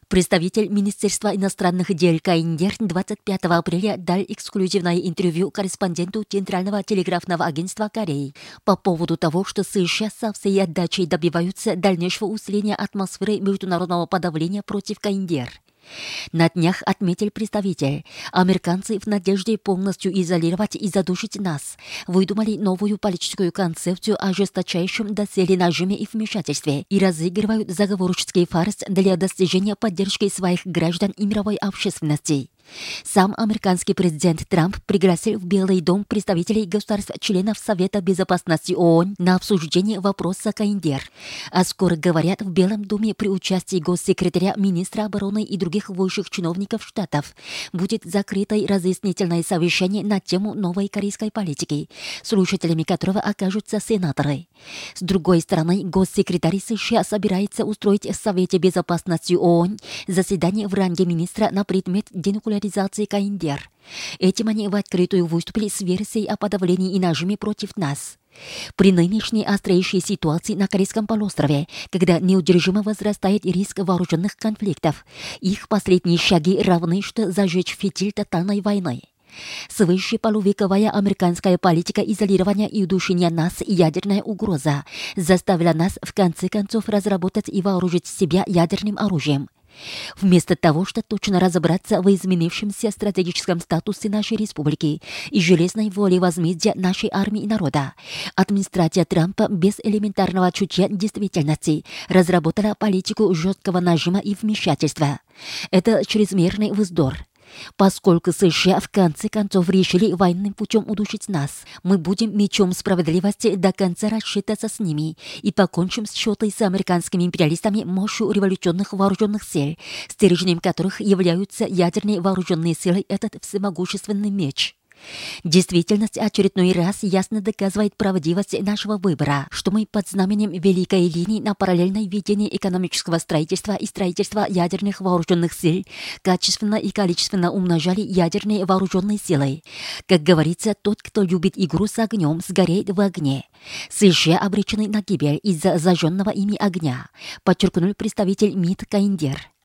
Представитель Министерства иностранных дел КНДР 25 апреля дал эксклюзивное интервью корреспонденту Центрального телеграфного агентства Кореи по поводу того, что США со всей отдачей добиваются дальнейшего усиления атмосферы международного подавления против КНДР. На днях отметил представитель, американцы в надежде полностью изолировать и задушить нас выдумали новую политическую концепцию о жесточайшем доселе нажиме и вмешательстве и разыгрывают заговорческий фарс для достижения поддержки своих граждан и мировой общественности. Сам американский президент Трамп пригласил в Белый дом представителей государств-членов Совета Безопасности ООН на обсуждение вопроса КНДР. А скоро, говорят, в Белом доме при участии госсекретаря, министра обороны и других высших чиновников штатов будет закрыто разъяснительное совещание на тему новой корейской политики, слушателями которого окажутся сенаторы. С другой стороны, госсекретарь США собирается устроить в Совете Безопасности ООН заседание в ранге министра на предмет денуклеаризации КНДР. Этим они в открытую выступили с версией о подавлении и нажиме против нас. При нынешней острейшей ситуации на Корейском полуострове, когда неудержимо возрастает риск вооруженных конфликтов, их последние шаги равны, что зажечь фитиль тотальной войны. Свыше полувековая американская политика изолирования и удушения нас и ядерная угроза заставила нас в конце концов разработать и вооружить себя ядерным оружием. Вместо того, чтобы точно разобраться в изменившемся стратегическом статусе нашей республики и железной воле возмездия нашей армии и народа, администрация Трампа без элементарного чутья действительности разработала политику жесткого нажима и вмешательства. Это чрезмерный вздор. Поскольку США в конце концов решили военным путем удушить нас, мы будем мечом справедливости до конца рассчитаться с ними и покончим с счетой с американскими империалистами мощью революционных вооруженных сил, стержнем которых являются ядерные вооруженные силы, этот всемогущественный меч. Действительность очередной раз ясно доказывает правдивость нашего выбора, что мы под знаменем Великой линии на параллельное ведение экономического строительства и строительства ядерных вооруженных сил качественно и количественно умножали ядерные вооруженные силы. Как говорится, тот, кто любит игру с огнем, сгорит в огне. США обречены на гибель из-за зажженного ими огня, подчеркнул представитель МИД КНДР.